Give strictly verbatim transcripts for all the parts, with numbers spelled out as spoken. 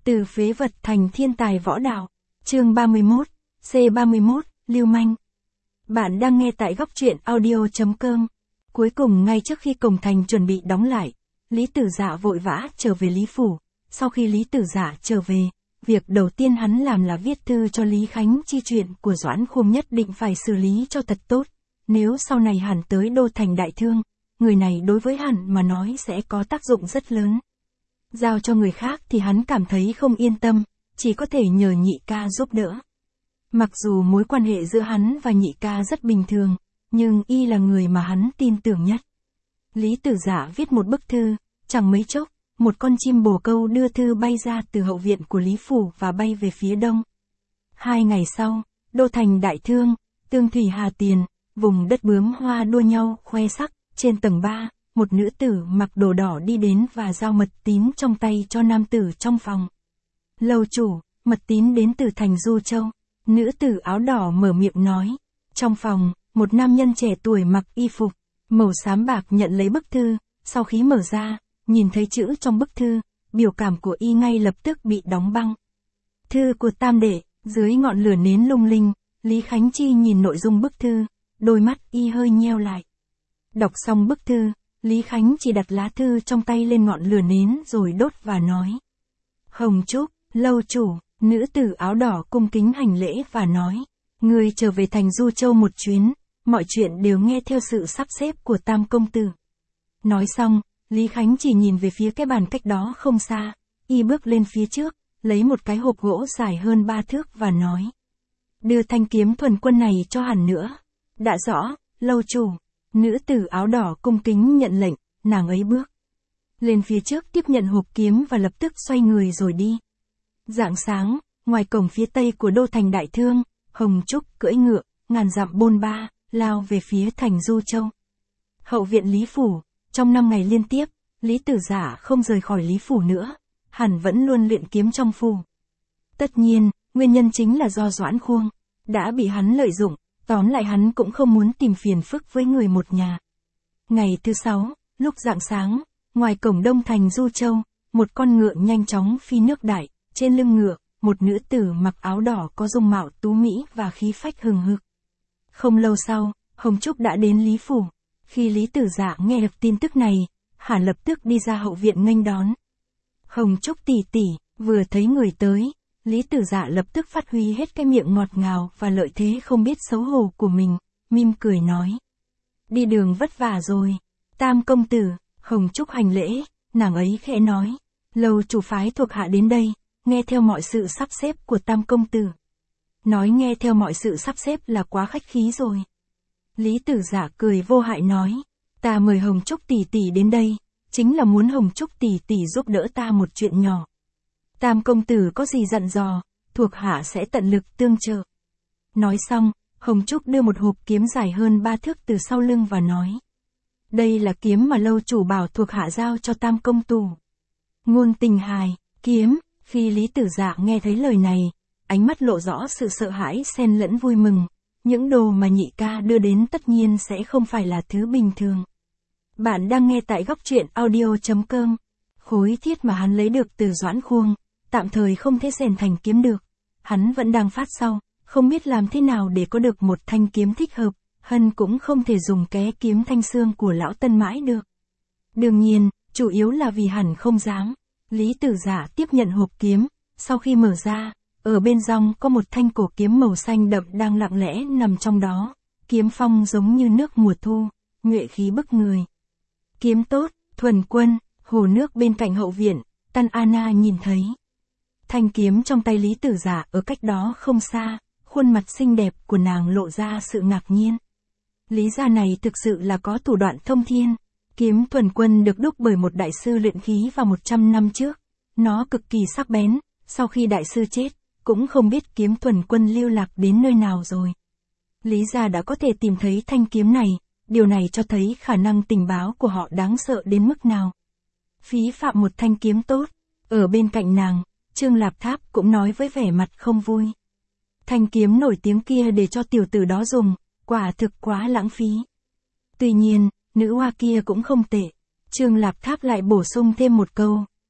Từ phế vật thành thiên tài võ đạo. Chương ba mươi mốt, C ba mươi mốt, lưu manh. Bạn đang nghe tại góc truyện audio chấm com. Cuối cùng ngay trước khi cổng thành chuẩn bị đóng lại, Lý Tử Dạ vội vã trở về Lý Phủ. Sau khi Lý Tử Dạ trở về, việc đầu tiên hắn làm là viết thư cho Lý Khánh Chi chuyện của Doãn Khuông nhất định phải xử lý cho thật tốt. Nếu sau này hắn tới đô thành đại thương, người này đối với hắn mà nói sẽ có tác dụng rất lớn. Giao cho người khác thì hắn cảm thấy không yên tâm, chỉ có thể nhờ nhị ca giúp đỡ. Mặc dù mối quan hệ giữa hắn và nhị ca rất bình thường, nhưng y là người mà hắn tin tưởng nhất. Lý Tử Dạ viết một bức thư, chẳng mấy chốc, một con chim bồ câu đưa thư bay ra từ hậu viện của Lý Phủ và bay về phía đông. Hai ngày sau, đô thành đại thương, Tương Thủy Hà Tiền, vùng đất bướm hoa đua nhau khoe sắc, trên tầng ba, một nữ tử mặc đồ đỏ đi đến và giao mật tín trong tay cho nam tử trong phòng. Lầu chủ, mật tín đến từ thành Du Châu. Nữ tử áo đỏ mở miệng nói. Trong phòng, một nam nhân trẻ tuổi mặc y phục màu xám bạc nhận lấy bức thư, sau khi mở ra, nhìn thấy chữ trong bức thư, biểu cảm của y ngay lập tức bị đóng băng. Thư của tam đệ, dưới ngọn lửa nến lung linh, Lý Khánh Chi nhìn nội dung bức thư, đôi mắt y hơi nheo lại. Đọc xong bức thư, Lý Khánh chỉ đặt lá thư trong tay lên ngọn lửa nến rồi đốt và nói. Hồng Trúc, lâu chủ, nữ tử áo đỏ cung kính hành lễ và nói. Người trở về thành Du Châu một chuyến, mọi chuyện đều nghe theo sự sắp xếp của tam công tử. Nói xong, Lý Khánh chỉ nhìn về phía cái bàn cách đó không xa, y bước lên phía trước, lấy một cái hộp gỗ dài hơn ba thước và nói. Đưa thanh kiếm thuần quân này cho hẳn nữa. Đã rõ, lâu chủ. Nữ tử áo đỏ cung kính nhận lệnh, nàng ấy bước lên phía trước tiếp nhận hộp kiếm và lập tức xoay người rồi đi. Rạng sáng, ngoài cổng phía tây của đô thành đại thương, Hồng Trúc cưỡi ngựa, ngàn dặm bôn ba, lao về phía thành Du Châu. Hậu viện Lý Phủ, trong năm ngày liên tiếp, Lý Tử Dạ không rời khỏi Lý Phủ nữa, hẳn vẫn luôn luyện kiếm trong phủ. Tất nhiên, nguyên nhân chính là do Doãn Khuông đã bị hắn lợi dụng. Tóm lại hắn cũng không muốn tìm phiền phức với người một nhà. Ngày thứ sáu, lúc rạng sáng, ngoài cổng đông thành Du Châu, một con ngựa nhanh chóng phi nước đại, trên lưng ngựa, một nữ tử mặc áo đỏ có dung mạo tú mỹ và khí phách hừng hực. Không lâu sau, Hồng Trúc đã đến Lý Phủ. Khi Lý Tử Dạ nghe được tin tức này, hắn lập tức đi ra hậu viện nghênh đón. Hồng Trúc tỷ tỷ, vừa thấy người tới, Lý Tử Dạ lập tức phát huy hết cái miệng ngọt ngào và lợi thế không biết xấu hổ của mình, mỉm cười nói. Đi đường vất vả rồi. Tam công tử, Hồng Trúc hành lễ, nàng ấy khẽ nói. Lầu chủ phái thuộc hạ đến đây, nghe theo mọi sự sắp xếp của tam công tử. Nói nghe theo mọi sự sắp xếp là quá khách khí rồi. Lý Tử Dạ cười vô hại nói. Ta mời Hồng Trúc tỷ tỷ đến đây, chính là muốn Hồng Trúc tỷ tỷ giúp đỡ ta một chuyện nhỏ. Tam công tử có gì dặn dò, thuộc hạ sẽ tận lực tương trợ. Nói xong, Hồng Trúc đưa một hộp kiếm dài hơn ba thước từ sau lưng và nói. Đây là kiếm mà lâu chủ bảo thuộc hạ giao cho tam công tử. Ngôn tình hài, kiếm, khi Lý Tử Dạ nghe thấy lời này, ánh mắt lộ rõ sự sợ hãi xen lẫn vui mừng. Những đồ mà nhị ca đưa đến tất nhiên sẽ không phải là thứ bình thường. Bạn đang nghe tại góc truyện audio chấm com. Khối thiết mà hắn lấy được từ Doãn Khuông, tạm thời không thể rèn thành kiếm được. Hắn vẫn đang phát sau, không biết làm thế nào để có được một thanh kiếm thích hợp, hân cũng không thể dùng ké kiếm thanh xương của lão Tân mãi được. Đương nhiên, chủ yếu là vì hắn không dám. Lý Tử Dạ tiếp nhận hộp kiếm, sau khi mở ra, ở bên trong có một thanh cổ kiếm màu xanh đậm đang lặng lẽ nằm trong đó. Kiếm phong giống như nước mùa thu, nhuệ khí bức người. Kiếm tốt, thuần quân, hồ nước bên cạnh hậu viện, Tân Anna nhìn thấy. Thanh kiếm trong tay Lý Tử Dạ ở cách đó không xa, khuôn mặt xinh đẹp của nàng lộ ra sự ngạc nhiên. Lý gia này thực sự là có thủ đoạn thông thiên. Kiếm thuần quân được đúc bởi một đại sư luyện khí vào một trăm năm trước. Nó cực kỳ sắc bén, sau khi đại sư chết, cũng không biết kiếm thuần quân lưu lạc đến nơi nào rồi. Lý gia đã có thể tìm thấy thanh kiếm này, điều này cho thấy khả năng tình báo của họ đáng sợ đến mức nào. Phí phạm một thanh kiếm tốt, ở bên cạnh nàng, Trương Lạp Tháp cũng nói với vẻ mặt không vui. Thanh kiếm nổi tiếng kia để cho tiểu tử đó dùng, quả thực quá lãng phí. Tuy nhiên, nữ hoa kia cũng không tệ. Trương Lạp Tháp lại bổ sung thêm một câu,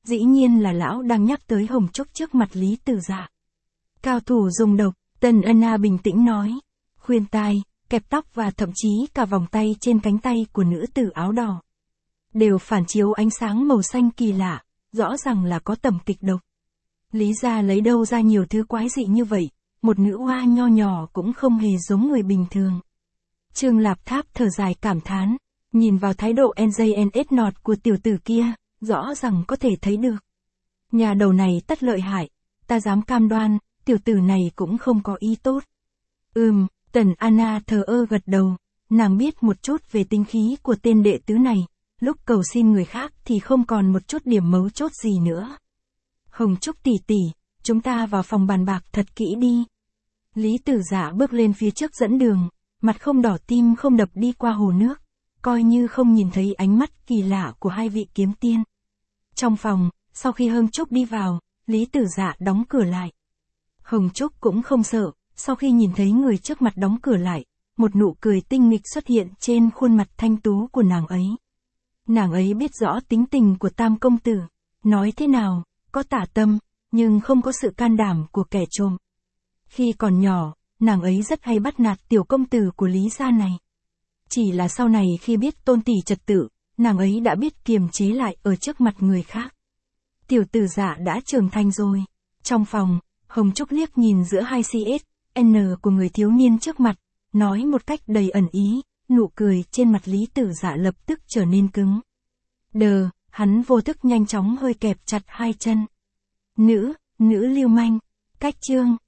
dĩ nhiên là lão đang nhắc tới Hồng Trúc trước mặt Lý Tử Dạ. Cao thủ dùng độc, Tần Anna bình tĩnh nói. Khuyên tai, kẹp tóc và thậm chí cả vòng tay trên cánh tay của nữ tử áo đỏ. Đều phản chiếu ánh sáng màu xanh kỳ lạ, rõ ràng là có tầm kịch độc. Lý gia lấy đâu ra nhiều thứ quái dị như vậy, một nữ hoa nho nhỏ cũng không hề giống người bình thường. Trương Lạp Tháp thở dài cảm thán, nhìn vào thái độ en gi en ét nọt của tiểu tử kia, rõ ràng có thể thấy được. Nhà đầu này tất lợi hại, ta dám cam đoan, tiểu tử này cũng không có ý tốt. Ừm, Tần Anna thờ ơ gật đầu, nàng biết một chút về tính khí của tên đệ tứ này, lúc cầu xin người khác thì không còn một chút điểm mấu chốt gì nữa. Hồng Trúc tỷ tỷ, chúng ta vào phòng bàn bạc thật kỹ đi. Lý Tử Dạ bước lên phía trước dẫn đường, mặt không đỏ tim không đập đi qua hồ nước, coi như không nhìn thấy ánh mắt kỳ lạ của hai vị kiếm tiên. Trong phòng, sau khi Hồng Trúc đi vào, Lý Tử Dạ đóng cửa lại. Hồng Trúc cũng không sợ, sau khi nhìn thấy người trước mặt đóng cửa lại, một nụ cười tinh nghịch xuất hiện trên khuôn mặt thanh tú của nàng ấy. Nàng ấy biết rõ tính tình của Tam công tử, nói thế nào, có tả tâm, nhưng không có sự can đảm của kẻ trộm. Khi còn nhỏ, nàng ấy rất hay bắt nạt tiểu công tử của Lý gia này. Chỉ là sau này khi biết tôn tỷ trật tự, nàng ấy đã biết kiềm chế lại ở trước mặt người khác. Tiểu Tử Dạ đã trưởng thành rồi. Trong phòng, Hồng Trúc liếc nhìn giữa hai xê ét en của người thiếu niên trước mặt, nói một cách đầy ẩn ý, nụ cười trên mặt Lý Tử Dạ lập tức trở nên cứng. Đờ, hắn vô thức nhanh chóng hơi kẹp chặt hai chân. Nữ, nữ lưu manh, cách chương.